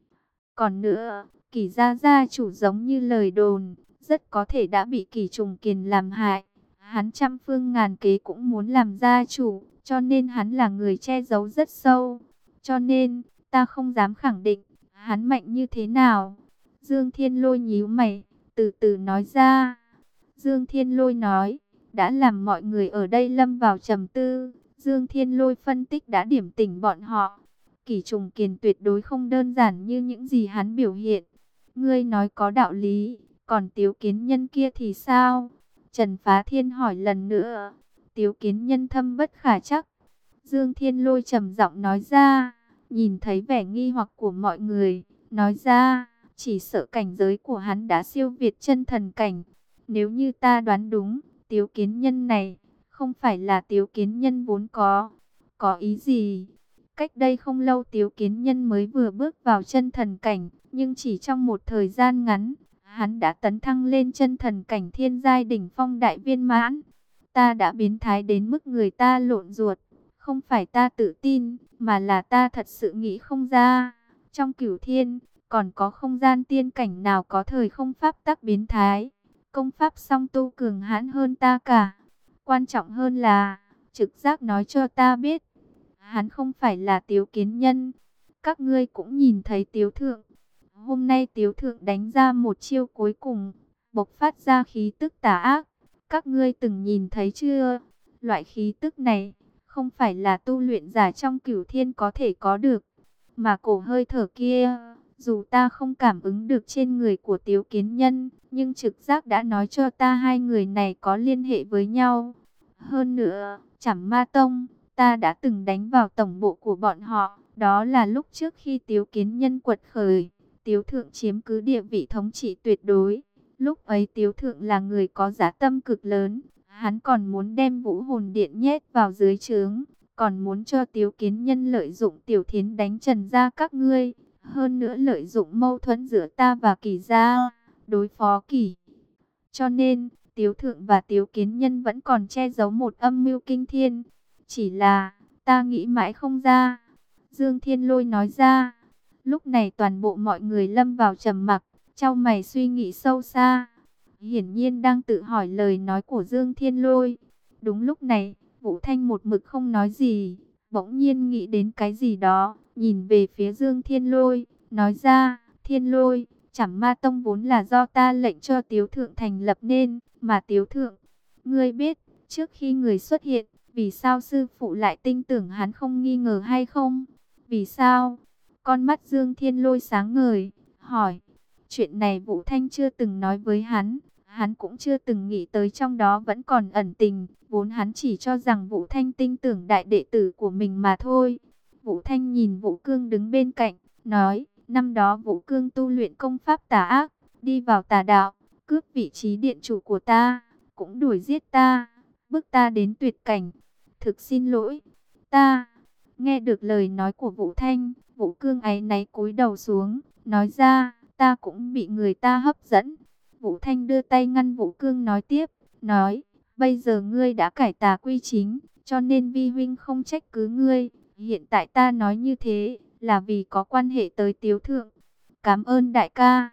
Còn nữa, Kỷ gia gia chủ giống như lời đồn, rất có thể đã bị Kỷ Trùng Kiền làm hại. Hắn trăm phương ngàn kế cũng muốn làm gia chủ, cho nên hắn là người che giấu rất sâu. Cho nên, ta không dám khẳng định, hắn mạnh như thế nào. Dương Thiên Lôi nhíu mày, từ từ nói ra. Dương Thiên Lôi nói, đã làm mọi người ở đây lâm vào trầm tư. Dương Thiên Lôi phân tích đã điểm tỉnh bọn họ. Kỷ Trùng Kiền tuyệt đối không đơn giản như những gì hắn biểu hiện. Ngươi nói có đạo lý, còn Tiếu Kiến Nhân kia thì sao? Trần Phá Thiên hỏi lần nữa. Tiếu Kiến Nhân thâm bất khả chắc. Dương Thiên Lôi trầm giọng nói ra, nhìn thấy vẻ nghi hoặc của mọi người, nói ra, chỉ sợ cảnh giới của hắn đã siêu việt chân thần cảnh. Nếu như ta đoán đúng, Tiếu Kiến Nhân này không phải là Tiếu Kiến Nhân vốn có. Có ý gì? Cách đây không lâu Tiếu Kiến Nhân mới vừa bước vào chân thần cảnh, nhưng chỉ trong một thời gian ngắn, hắn đã tấn thăng lên chân thần cảnh thiên giai đỉnh phong đại viên mãn. Ta đã biến thái đến mức người ta lộn ruột. Không phải ta tự tin, mà là ta thật sự nghĩ không ra. Trong cửu thiên, còn có không gian tiên cảnh nào có thời không pháp tắc biến thái. Công pháp song tu cường hãn hơn ta cả. Quan trọng hơn là, trực giác nói cho ta biết, hắn không phải là Tiếu Kiến Nhân. Các ngươi cũng nhìn thấy Tiếu Thượng. Hôm nay Tiếu Thượng đánh ra một chiêu cuối cùng, bộc phát ra khí tức tà ác. Các ngươi từng nhìn thấy chưa? Loại khí tức này không phải là tu luyện giả trong cửu thiên có thể có được. Mà cổ hơi thở kia, dù ta không cảm ứng được trên người của Tiếu Kiến Nhân, nhưng trực giác đã nói cho ta hai người này có liên hệ với nhau. Hơn nữa, Trảm Ma Tông, ta đã từng đánh vào tổng bộ của bọn họ. Đó là lúc trước khi Tiếu Kiến Nhân quật khởi, Tiếu Thượng chiếm cứ địa vị thống trị tuyệt đối. Lúc ấy Tiếu Thượng là người có giá tâm cực lớn. Hắn còn muốn đem Vũ Hồn Điện nhét vào dưới trướng, còn muốn cho Tiếu Kiến Nhân lợi dụng Tiểu Thiến đánh Trần gia các ngươi, hơn nữa lợi dụng mâu thuẫn giữa ta và Kỷ gia, đối phó Kỷ. Cho nên, Tiếu Thượng và Tiếu Kiến Nhân vẫn còn che giấu một âm mưu kinh thiên, chỉ là ta nghĩ mãi không ra. Dương Thiên Lôi nói ra. Lúc này toàn bộ mọi người lâm vào trầm mặc, chau mày suy nghĩ sâu xa. Hiển nhiên đang tự hỏi lời nói của Dương Thiên Lôi. Đúng lúc này, Vũ Thanh một mực không nói gì, bỗng nhiên nghĩ đến cái gì đó, nhìn về phía Dương Thiên Lôi, nói ra, Thiên Lôi, Trảm Ma Tông vốn là do ta lệnh cho Tiếu Thượng thành lập nên, mà Tiếu Thượng, ngươi biết, trước khi người xuất hiện, vì sao sư phụ lại tin tưởng hắn không nghi ngờ hay không? Vì sao? Con mắt Dương Thiên Lôi sáng ngời, hỏi, chuyện này Vũ Thanh chưa từng nói với hắn. Hắn cũng chưa từng nghĩ tới trong đó vẫn còn ẩn tình, vốn hắn chỉ cho rằng Vũ Thanh tin tưởng đại đệ tử của mình mà thôi. Vũ Thanh nhìn Vũ Cương đứng bên cạnh, nói, năm đó Vũ Cương tu luyện công pháp tà ác, đi vào tà đạo, cướp vị trí điện chủ của ta, cũng đuổi giết ta, bức ta đến tuyệt cảnh. Thực xin lỗi, ta. Nghe được lời nói của Vũ Thanh, Vũ Cương áy náy cúi đầu xuống, nói ra, ta cũng bị người ta hấp dẫn. Vũ Thanh đưa tay ngăn Vũ Cương nói tiếp, nói, bây giờ ngươi đã cải tà quy chính, cho nên vi huynh không trách cứ ngươi. Hiện tại ta nói như thế, là vì có quan hệ tới Tiếu Thượng. Cảm ơn đại ca.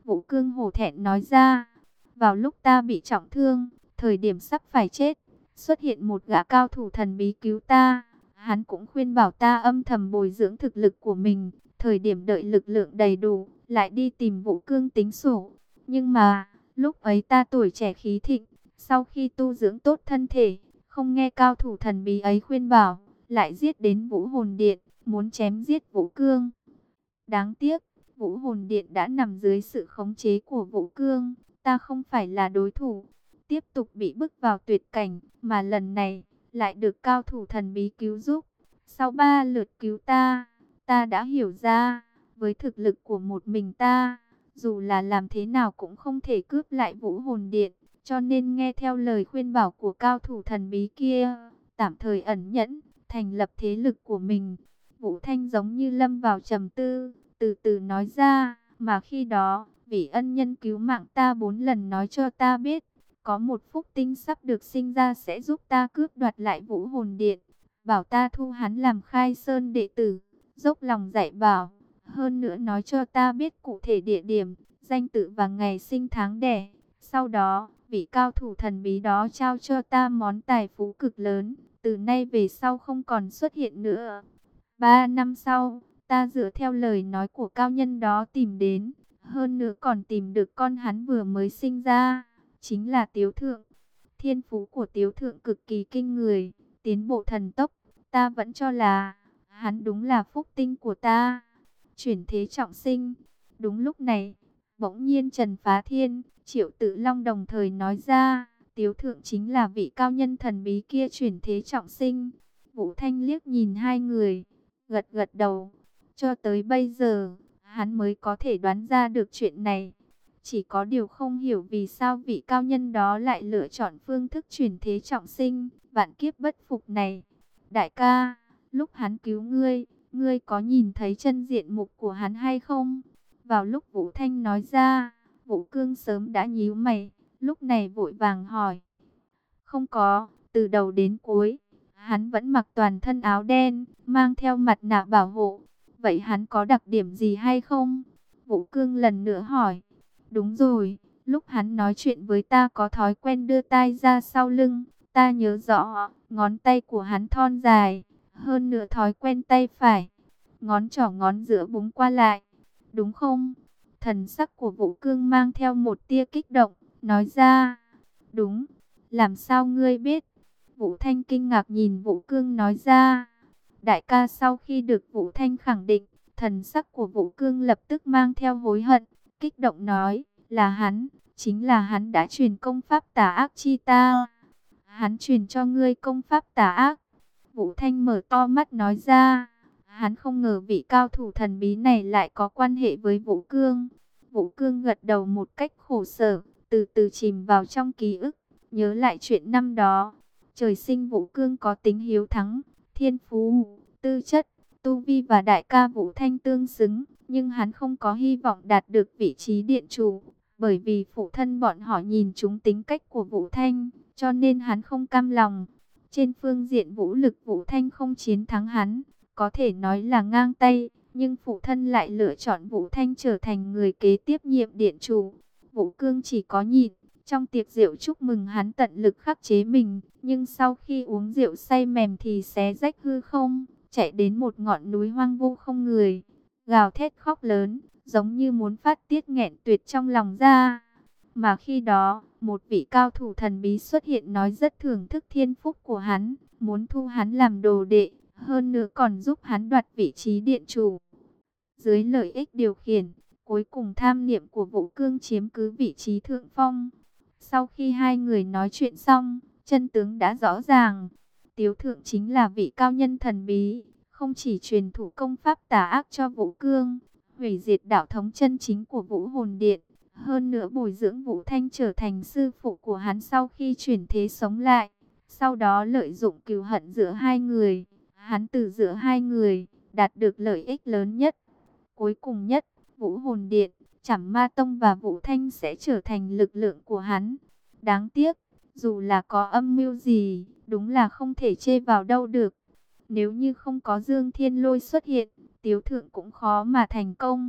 Vũ Cương hổ thẹn nói ra. Vào lúc ta bị trọng thương, thời điểm sắp phải chết, xuất hiện một gã cao thủ thần bí cứu ta. Hắn cũng khuyên bảo ta âm thầm bồi dưỡng thực lực của mình, thời điểm đợi lực lượng đầy đủ, lại đi tìm Vũ Cương tính sổ. Nhưng mà, lúc ấy ta tuổi trẻ khí thịnh, sau khi tu dưỡng tốt thân thể, không nghe cao thủ thần bí ấy khuyên bảo, lại giết đến Vũ Hồn Điện, muốn chém giết Vũ Cương. Đáng tiếc, Vũ Hồn Điện đã nằm dưới sự khống chế của Vũ Cương, ta không phải là đối thủ, tiếp tục bị bức vào tuyệt cảnh, mà lần này lại được cao thủ thần bí cứu giúp. Sau ba lượt cứu ta, ta đã hiểu ra, với thực lực của một mình ta, dù là làm thế nào cũng không thể cướp lại Vũ Hồn Điện, cho nên nghe theo lời khuyên bảo của cao thủ thần bí kia, tạm thời ẩn nhẫn, thành lập thế lực của mình. Vũ Thanh giống như lâm vào trầm tư, từ từ nói ra, mà khi đó, vị ân nhân cứu mạng ta bốn lần nói cho ta biết, có một phúc tinh sắp được sinh ra sẽ giúp ta cướp đoạt lại Vũ Hồn Điện, bảo ta thu hắn làm khai sơn đệ tử, dốc lòng dạy bảo, hơn nữa nói cho ta biết cụ thể địa điểm, danh tự và ngày sinh tháng đẻ. Sau đó, vị cao thủ thần bí đó trao cho ta món tài phú cực lớn, từ nay về sau không còn xuất hiện nữa. Ba năm sau, ta dựa theo lời nói của cao nhân đó tìm đến, hơn nữa còn tìm được con hắn vừa mới sinh ra, chính là Tiếu Thượng. Thiên phú của Tiếu Thượng cực kỳ kinh người, tiến bộ thần tốc, ta vẫn cho là hắn đúng là phúc tinh của ta. Chuyển thế trọng sinh. Đúng lúc này, bỗng nhiên Trần Phá Thiên, Triệu Tự Long đồng thời nói ra, Tiếu Thượng chính là vị cao nhân thần bí kia chuyển thế trọng sinh. Vũ Thanh liếc nhìn hai người, gật gật đầu. Cho tới bây giờ, hắn mới có thể đoán ra được chuyện này. Chỉ có điều không hiểu vì sao vị cao nhân đó lại lựa chọn phương thức chuyển thế trọng sinh, vạn kiếp bất phục này. Đại ca, lúc hắn cứu ngươi, ngươi có nhìn thấy chân diện mục của hắn hay không? Vào lúc Vũ Thanh nói ra, Vũ Cương sớm đã nhíu mày, lúc này vội vàng hỏi. Không có, từ đầu đến cuối, hắn vẫn mặc toàn thân áo đen, mang theo mặt nạ bảo hộ. Vậy hắn có đặc điểm gì hay không? Vũ Cương lần nữa hỏi. Đúng rồi, lúc hắn nói chuyện với ta có thói quen đưa tay ra sau lưng, ta nhớ rõ, ngón tay của hắn thon dài, hơn nữa thói quen tay phải, ngón trỏ ngón giữa búng qua lại, đúng không? Thần sắc của Vũ Cương mang theo một tia kích động, nói ra, đúng, làm sao ngươi biết? Vũ Thanh kinh ngạc nhìn Vũ Cương nói ra, đại ca sau khi được Vũ Thanh khẳng định, thần sắc của Vũ Cương lập tức mang theo hối hận, kích động nói, là hắn, chính là hắn đã truyền công pháp tà ác chi ta. Hắn truyền cho ngươi công pháp tà ác. Vũ Thanh mở to mắt nói ra, hắn không ngờ vị cao thủ thần bí này lại có quan hệ với Vũ Cương. Vũ Cương gật đầu một cách khổ sở, từ từ chìm vào trong ký ức, nhớ lại chuyện năm đó. Trời sinh Vũ Cương có tính hiếu thắng, thiên phú, tư chất, tu vi và đại ca Vũ Thanh tương xứng, nhưng hắn không có hy vọng đạt được vị trí điện chủ, bởi vì phụ thân bọn họ nhìn trúng tính cách của Vũ Thanh, cho nên hắn không cam lòng. Trên phương diện vũ lực Vũ Thanh không chiến thắng hắn, có thể nói là ngang tay, nhưng phụ thân lại lựa chọn Vũ Thanh trở thành người kế tiếp nhiệm điện chủ. Vũ Cương chỉ có nhịn, trong tiệc rượu chúc mừng hắn tận lực khắc chế mình, nhưng sau khi uống rượu say mềm thì xé rách hư không, chạy đến một ngọn núi hoang vu không người, gào thét khóc lớn, giống như muốn phát tiết nghẹn tuyệt trong lòng ra. Mà khi đó, một vị cao thủ thần bí xuất hiện nói rất thưởng thức thiên phúc của hắn, muốn thu hắn làm đồ đệ, hơn nữa còn giúp hắn đoạt vị trí điện chủ. Dưới lợi ích điều khiển, cuối cùng tham niệm của Vũ Cương chiếm cứ vị trí thượng phong. Sau khi hai người nói chuyện xong, chân tướng đã rõ ràng. Tiếu Thượng chính là vị cao nhân thần bí, không chỉ truyền thủ công pháp tà ác cho Vũ Cương, hủy diệt đạo thống chân chính của Vũ Hồn Điện, hơn nữa bồi dưỡng Vũ Thanh trở thành sư phụ của hắn sau khi chuyển thế sống lại. Sau đó lợi dụng cừu hận giữa hai người, hắn từ giữa hai người, đạt được lợi ích lớn nhất. Cuối cùng nhất, Vũ Hồn Điện, Trảm Ma Tông và Vũ Thanh sẽ trở thành lực lượng của hắn. Đáng tiếc, dù là có âm mưu gì, đúng là không thể chê vào đâu được. Nếu như không có Dương Thiên Lôi xuất hiện, Tiếu Thượng cũng khó mà thành công.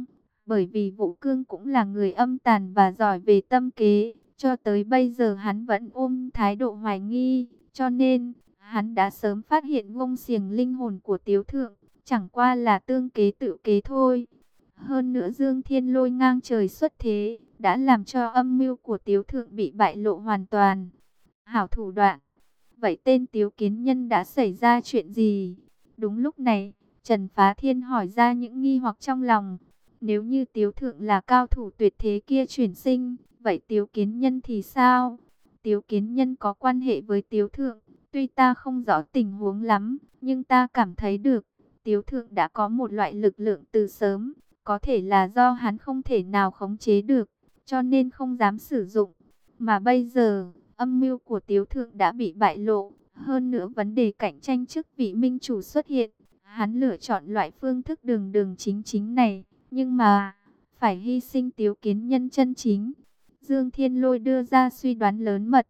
Bởi vì Vũ Cương cũng là người âm tàn và giỏi về tâm kế, cho tới bây giờ hắn vẫn ôm thái độ hoài nghi, cho nên hắn đã sớm phát hiện gông xiềng linh hồn của Tiếu Thượng, chẳng qua là tương kế tự kế thôi. Hơn nữa Dương Thiên Lôi ngang trời xuất thế, đã làm cho âm mưu của Tiếu Thượng bị bại lộ hoàn toàn. Hảo thủ đoạn. Vậy tên Tiếu Kiến Nhân đã xảy ra chuyện gì? Đúng lúc này, Trần Phá Thiên hỏi ra những nghi hoặc trong lòng. Nếu như Tiếu Thượng là cao thủ tuyệt thế kia chuyển sinh, vậy Tiếu Kiến Nhân thì sao? Tiếu Kiến Nhân có quan hệ với Tiếu Thượng, tuy ta không rõ tình huống lắm, nhưng ta cảm thấy được, Tiếu Thượng đã có một loại lực lượng từ sớm, có thể là do hắn không thể nào khống chế được, cho nên không dám sử dụng. Mà bây giờ, âm mưu của Tiếu Thượng đã bị bại lộ, hơn nữa vấn đề cạnh tranh chức vị minh chủ xuất hiện. Hắn lựa chọn loại phương thức đường đường chính chính này, nhưng mà phải hy sinh Tiếu Kiến Nhân chân chính. Dương Thiên Lôi đưa ra suy đoán lớn mật.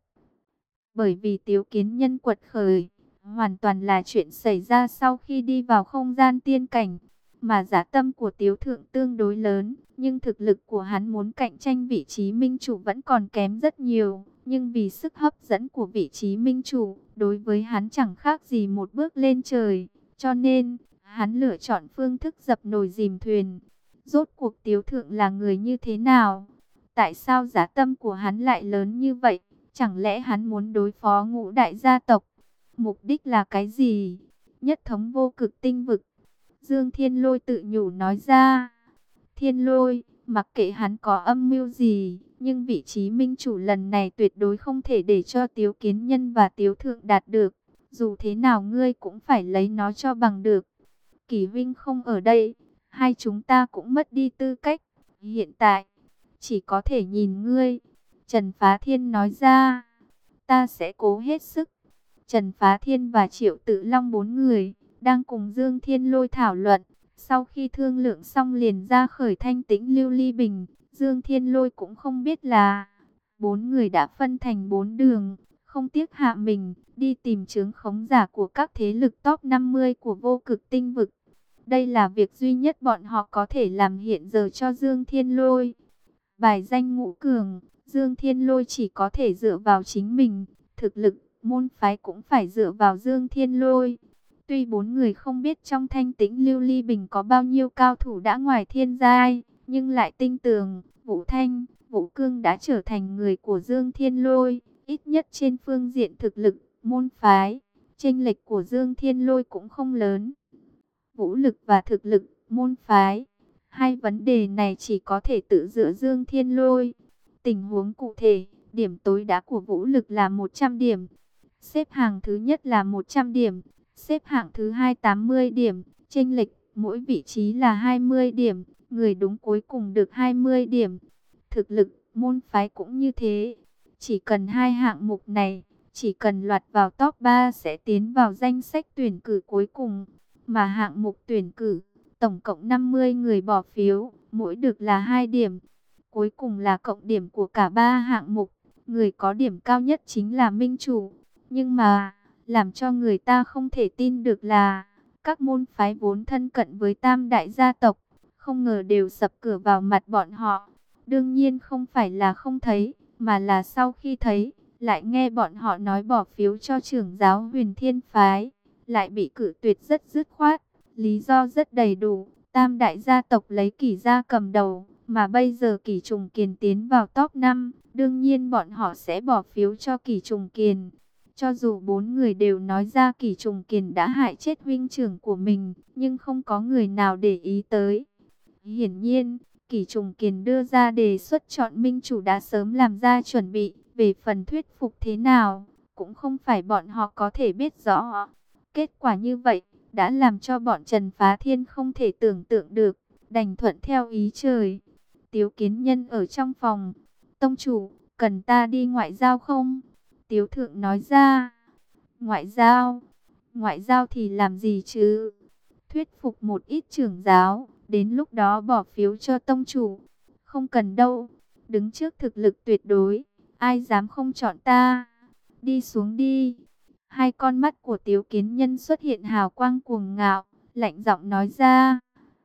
Bởi vì Tiếu Kiến Nhân quật khởi, hoàn toàn là chuyện xảy ra sau khi đi vào không gian tiên cảnh. Mà giá tâm của Tiếu Thượng tương đối lớn, nhưng thực lực của hắn muốn cạnh tranh vị trí minh chủ vẫn còn kém rất nhiều. Nhưng vì sức hấp dẫn của vị trí minh chủ, đối với hắn chẳng khác gì một bước lên trời. Cho nên, hắn lựa chọn phương thức dập nồi dìm thuyền. Rốt cuộc Tiếu Thượng là người như thế nào? Tại sao giá tâm của hắn lại lớn như vậy? Chẳng lẽ hắn muốn đối phó ngũ đại gia tộc? Mục đích là cái gì? Nhất thống vô cực tinh vực. Dương Thiên Lôi tự nhủ nói ra. Thiên Lôi, mặc kệ hắn có âm mưu gì, nhưng vị trí minh chủ lần này tuyệt đối không thể để cho Tiếu Kiến Nhân và Tiếu Thượng đạt được. Dù thế nào ngươi cũng phải lấy nó cho bằng được. Kỷ Vinh không ở đây, hai chúng ta cũng mất đi tư cách. Hiện tại, chỉ có thể nhìn ngươi. Trần Phá Thiên nói ra. Ta sẽ cố hết sức. Trần Phá Thiên và Triệu Tự Long bốn người đang cùng Dương Thiên Lôi thảo luận. Sau khi thương lượng xong liền ra khởi Thanh Tĩnh Lưu Ly Bình. Dương Thiên Lôi cũng không biết là bốn người đã phân thành bốn đường, không tiếc hạ mình, đi tìm chướng khống giả của các thế lực top năm mươi của vô cực tinh vực. Đây là việc duy nhất bọn họ có thể làm hiện giờ cho Dương Thiên Lôi. Bài danh ngũ cường, Dương Thiên Lôi chỉ có thể dựa vào chính mình, thực lực, môn phái cũng phải dựa vào Dương Thiên Lôi. Tuy bốn người không biết trong Thanh Tĩnh Lưu Ly Bình có bao nhiêu cao thủ đã ngoài thiên giai, nhưng lại tin tưởng Vũ Thanh, Vũ Cương đã trở thành người của Dương Thiên Lôi, ít nhất trên phương diện thực lực, môn phái, chênh lệch của Dương Thiên Lôi cũng không lớn. Vũ lực và thực lực, môn phái, hai vấn đề này chỉ có thể tự dựa Dương Thiên Lôi. Tình huống cụ thể, điểm tối đa của vũ lực là một trăm điểm, xếp hạng thứ nhất là một trăm điểm, xếp hạng thứ hai tám mươi điểm, chênh lệch mỗi vị trí là hai mươi điểm, người đúng cuối cùng được hai mươi điểm. Thực lực, môn phái cũng như thế. Chỉ cần hai hạng mục này, chỉ cần loạt vào top ba sẽ tiến vào danh sách tuyển cử cuối cùng. Mà hạng mục tuyển cử, tổng cộng năm mươi người bỏ phiếu, mỗi được là hai điểm. Cuối cùng là cộng điểm của cả ba hạng mục, người có điểm cao nhất chính là minh chủ. Nhưng mà, làm cho người ta không thể tin được là, các môn phái vốn thân cận với tam đại gia tộc, không ngờ đều sập cửa vào mặt bọn họ. Đương nhiên không phải là không thấy, mà là sau khi thấy, lại nghe bọn họ nói bỏ phiếu cho trưởng giáo Huyền Thiên Phái, lại bị cự tuyệt rất dứt khoát. Lý do rất đầy đủ, tam đại gia tộc lấy Kỷ gia cầm đầu, mà bây giờ Kỷ Trùng Kiền tiến vào top năm, đương nhiên bọn họ sẽ bỏ phiếu cho Kỷ Trùng Kiền. Cho dù bốn người đều nói ra Kỷ Trùng Kiền đã hại chết huynh trưởng của mình, nhưng không có người nào để ý tới. Hiển nhiên, Kỷ Trùng Kiền đưa ra đề xuất chọn minh chủ đã sớm làm ra chuẩn bị, về phần thuyết phục thế nào, cũng không phải bọn họ có thể biết rõ. Kết quả như vậy, đã làm cho bọn Trần Phá Thiên không thể tưởng tượng được, đành thuận theo ý trời. Tiếu Kiến Nhân ở trong phòng. Tông chủ, cần ta đi ngoại giao không? Tiếu Thượng nói ra. Ngoại giao? Ngoại giao thì làm gì chứ? Thuyết phục một ít trưởng giáo, đến lúc đó bỏ phiếu cho tông chủ. Không cần đâu, đứng trước thực lực tuyệt đối, ai dám không chọn ta? Đi xuống đi. Hai con mắt của Tiếu Kiến Nhân xuất hiện hào quang cuồng ngạo, lạnh giọng nói ra.